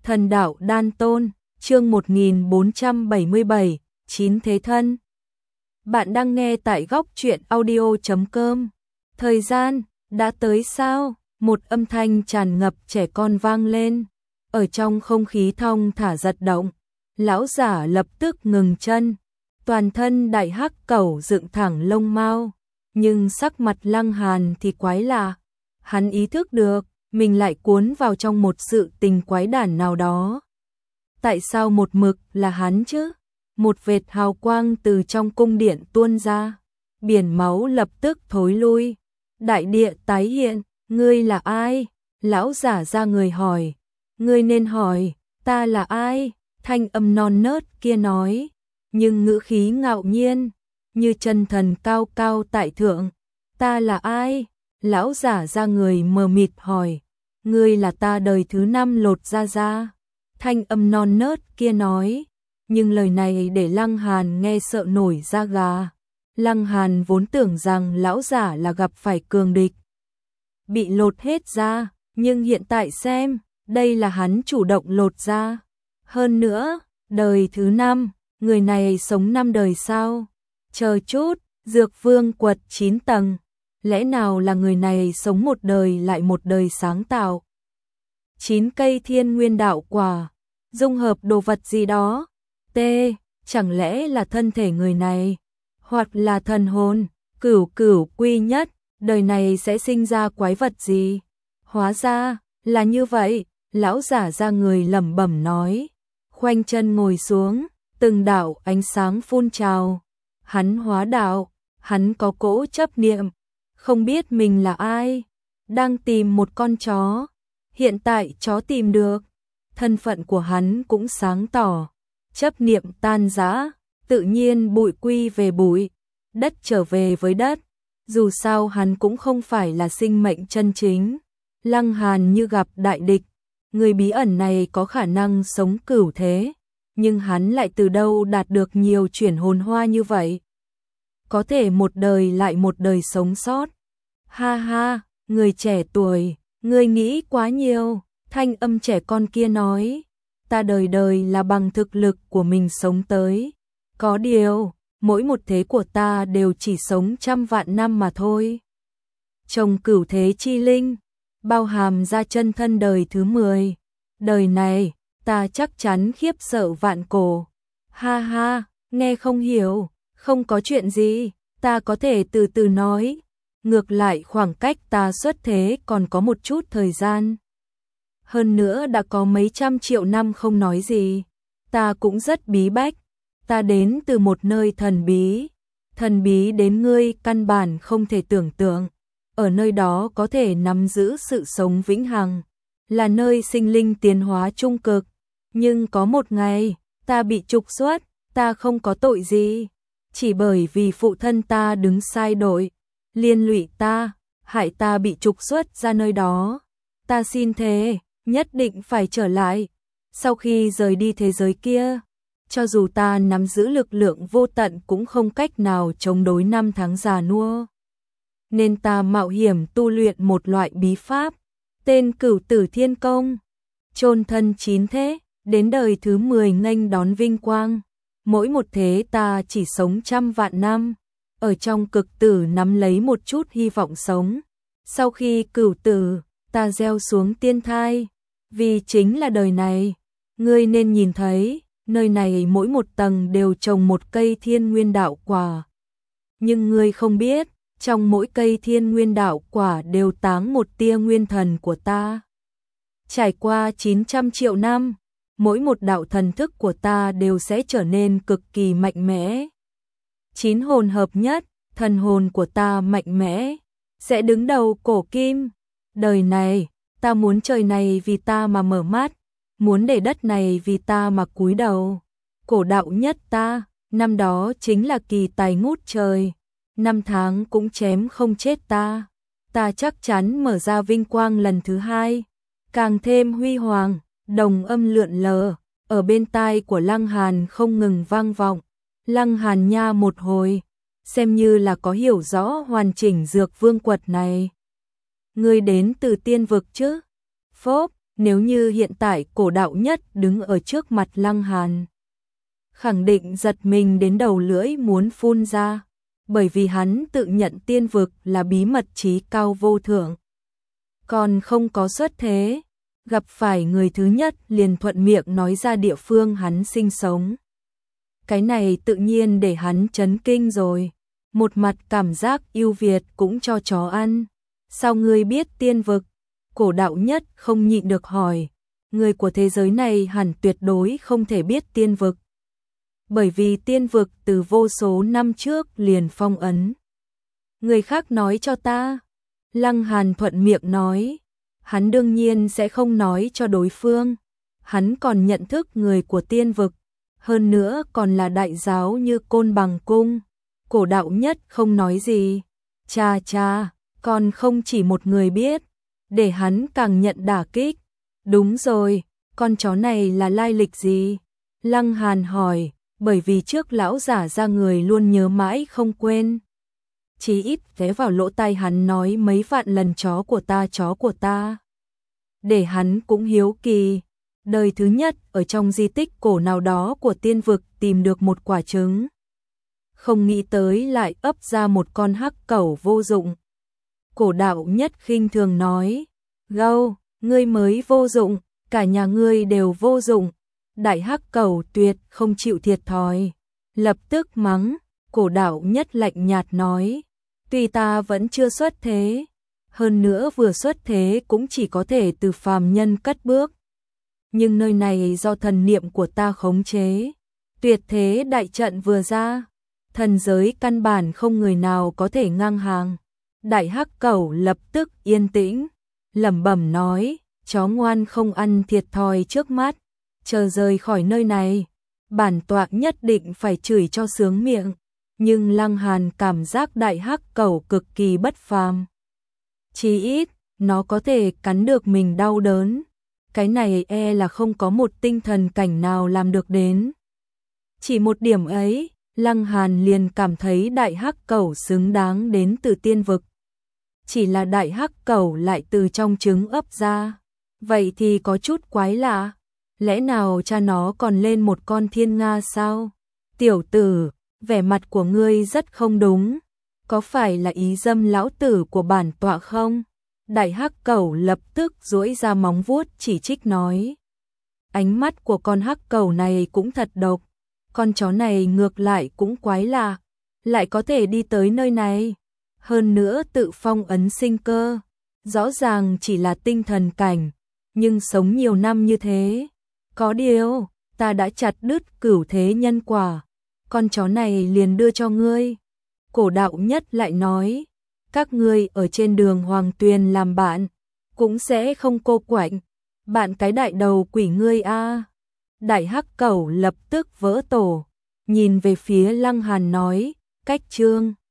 Thần đạo đan tôn, chương 1477, Chín thế thân. Bạn đang nghe tại góc truyện audio.com. Thời gian, đã tới sao? Một âm thanh tràn ngập trẻ con vang lên. Ở trong không khí thong thả giật động, lão giả lập tức ngừng chân. Toàn thân đại hắc cẩu dựng thẳng lông mao, nhưng sắc mặt Lăng Hàn thì quái lạ. Hắn ý thức được, mình lại cuốn vào trong một sự tình quái đản nào đó. Tại sao một mực là hắn chứ? Một vệt hào quang từ trong cung điện tuôn ra, biển máu lập tức thối lui. Đại địa tái hiện, ngươi là ai? Lão giả ra người hỏi. Ngươi nên hỏi, ta là ai? Thanh âm non nớt kia nói, nhưng ngữ khí ngạo nhiên, như chân thần cao cao tại thượng. Ta là ai? Lão giả ra người mờ mịt hỏi. Ngươi là ta đời thứ 5 lột ra. Thanh âm non nớt kia nói, nhưng lời này để Lăng Hàn nghe sợ nổi da gà. Lăng Hàn vốn tưởng rằng lão giả là gặp phải cường địch, bị lột hết da, nhưng hiện tại xem, đây là hắn chủ động lột da. Hơn nữa, đời thứ 5, người này sống 5 đời sao? Chờ chút, Dược Vương quật 9 tầng, lẽ nào là người này sống một đời lại một đời sáng tạo? 9 cây thiên nguyên đạo quả, dung hợp đồ vật gì đó. Chẳng lẽ là thân thể người này, hoặc là thần hồn, cửu quy nhất, đời này sẽ sinh ra quái vật gì? Hóa ra là như vậy, lão giả ra người lẩm bẩm nói, khoanh chân ngồi xuống, từng đạo ánh sáng phun trào. Hắn hóa đạo, hắn có cỗ chấp niệm, không biết mình là ai, đang tìm một con chó. Hiện tại chó tìm được, thân phận của hắn cũng sáng tỏ, chấp niệm tan rã, tự nhiên bụi quy về bụi, đất trở về với đất. Dù sao hắn cũng không phải là sinh mệnh chân chính. Lăng Hàn như gặp đại địch, người bí ẩn này có khả năng sống cửu thế, nhưng hắn lại từ đâu đạt được nhiều chuyển hồn hoa như vậy? Có thể một đời lại một đời sống sót. Ha ha, người trẻ tuổi, ngươi nghĩ quá nhiều. Thanh âm trẻ con kia nói, ta đời đời là bằng thực lực của mình sống tới. Có điều, mỗi một thế của ta đều chỉ sống 100 vạn năm mà thôi. Trồng cửu thế chi linh, bao hàm ra chân thân đời thứ 10. Đời này, ta chắc chắn khiếp sợ vạn cổ. Ha ha, nghe không hiểu, không có chuyện gì, ta có thể từ từ nói. Ngược lại khoảng cách ta xuất thế còn có một chút thời gian. Hơn nữa đã có mấy trăm triệu năm không nói gì. Ta cũng rất bí bách. Ta đến từ một nơi thần bí. Thần bí đến ngươi căn bản không thể tưởng tượng. Ở nơi đó có thể nắm giữ sự sống vĩnh hằng. Là nơi sinh linh tiến hóa trung cực. Nhưng có một ngày, ta bị trục xuất. Ta không có tội gì. Chỉ bởi vì phụ thân ta đứng sai đội, liên lụy ta, hại ta bị trục xuất ra nơi đó. Ta xin thề, nhất định phải trở lại. Sau khi rời đi thế giới kia, cho dù ta nắm giữ lực lượng vô tận cũng không cách nào chống đối năm tháng già nua. Nên ta mạo hiểm tu luyện một loại bí pháp, tên Cửu Tử Thiên Công, chôn thân 9 thế, đến đời thứ 10 nghênh đón vinh quang. Mỗi một thế ta chỉ sống 100 vạn năm, ở trong cực tử nắm lấy một chút hy vọng sống. Sau khi cửu tử, ta gieo xuống tiên thai, vì chính là đời này. Ngươi nên nhìn thấy, nơi này mỗi một tầng đều trồng một cây thiên nguyên đạo quả. Nhưng ngươi không biết, trong mỗi cây thiên nguyên đạo quả đều táng một tia nguyên thần của ta. Trải qua 900 triệu năm, mỗi một đạo thần thức của ta đều sẽ trở nên cực kỳ mạnh mẽ. 9 hồn hợp nhất, thần hồn của ta mạnh mẽ, sẽ đứng đầu cổ kim. Đời này, ta muốn trời này vì ta mà mở mắt, muốn để đất này vì ta mà cúi đầu. Cổ đạo nhất ta, năm đó chính là kỳ tài ngút trời, năm tháng cũng chém không chết ta. Ta chắc chắn mở ra vinh quang lần thứ 2, càng thêm huy hoàng. Đồng âm lượn lờ, ở bên tai của Lăng Hàn không ngừng vang vọng. Lăng Hàn nha một hồi, xem như là có hiểu rõ hoàn chỉnh Dược Vương quật này. Ngươi đến từ tiên vực chứ? Phốp, Nếu như hiện tại Cổ Đạo Nhất đứng ở trước mặt Lăng Hàn, khẳng định giật mình đến đầu lưỡi muốn phun ra, bởi vì hắn tự nhận tiên vực là bí mật trí cao vô thượng. Còn không có xuất thế, gặp phải người thứ nhất liền thuận miệng nói ra địa phương hắn sinh sống. Cái này tự nhiên để hắn chấn kinh rồi, một mặt cảm giác yêu Việt cũng cho chó ăn. Sao ngươi biết tiên vực? Cổ Đạo Nhất không nhịn được hỏi, người của thế giới này hẳn tuyệt đối không thể biết tiên vực. Bởi vì tiên vực từ vô số năm trước liền phong ấn. Người khác nói cho ta. Lăng Hàn thuận miệng nói, hắn đương nhiên sẽ không nói cho đối phương. Hắn còn nhận thức người của tiên vực, hơn nữa còn là đại giáo như Côn Bằng Cung. Cổ Đạo Nhất không nói gì. Cha cha, còn không chỉ một người biết, để hắn càng nhận đả kích. Đúng rồi, con chó này là lai lịch gì? Lăng Hàn hỏi, bởi vì trước lão giả ra người luôn nhớ mãi không quên. Chí ít ghé vào lỗ tai hắn nói mấy vạn lần chó của ta, chó của ta. Để hắn cũng hiếu kỳ. Đời thứ nhất ở trong di tích cổ nào đó của tiên vực tìm được một quả trứng. Không nghĩ tới lại ấp ra một con hắc cẩu vô dụng. Cổ Đạo Nhất khinh thường nói, gâu, ngươi mới vô dụng, cả nhà ngươi đều vô dụng. Đại hắc cẩu tuyệt không chịu thiệt thòi. Lập tức mắng, Cổ Đạo Nhất lạnh nhạt nói, tuy ta vẫn chưa xuất thế, hơn nữa vừa xuất thế cũng chỉ có thể từ phàm nhân cất bước. Nhưng nơi này do thần niệm của ta khống chế, tuyệt thế đại trận vừa ra, thần giới căn bản không người nào có thể ngang hàng. Đại hắc cẩu lập tức yên tĩnh, lẩm bẩm nói, chó ngoan không ăn thiệt thòi trước mắt, chờ rời khỏi nơi này, bản tọa nhất định phải chửi cho sướng miệng. Nhưng Lăng Hàn cảm giác đại hắc cẩu cực kỳ bất phàm. Chí ít, nó có thể cắn được mình đau đớn. Cái này là không có một tinh thần cảnh nào làm được đến. Chỉ một điểm ấy, Lăng Hàn liền cảm thấy đại hắc cẩu xứng đáng đến từ tiên vực. Chỉ là đại hắc cẩu lại từ trong trứng ấp ra. Vậy thì có chút quái lạ. Lẽ nào cha nó còn lên một con thiên nga sao? Tiểu tử, vẻ mặt của ngươi rất không đúng. Có phải là ý dâm lão tử của bản tọa không? Đại hắc cẩu lập tức duỗi ra móng vuốt chỉ trích nói. Ánh mắt của con hắc cẩu này cũng thật độc. Con chó này ngược lại cũng quái lạ, lại có thể đi tới nơi này. Hơn nữa tự phong ấn sinh cơ. Rõ ràng chỉ là tinh thần cảnh, nhưng sống nhiều năm như thế. Có điều, ta đã chặt đứt cửu thế nhân quả. Con chó này liền đưa cho ngươi. Cổ Đạo Nhất lại nói, các ngươi ở trên đường Hoàng Tuyền làm bạn, cũng sẽ không cô quạnh. Bạn cái đại đầu quỷ ngươi a. Đại hắc cẩu lập tức vỡ tổ, nhìn về phía Lăng Hàn nói, cách chương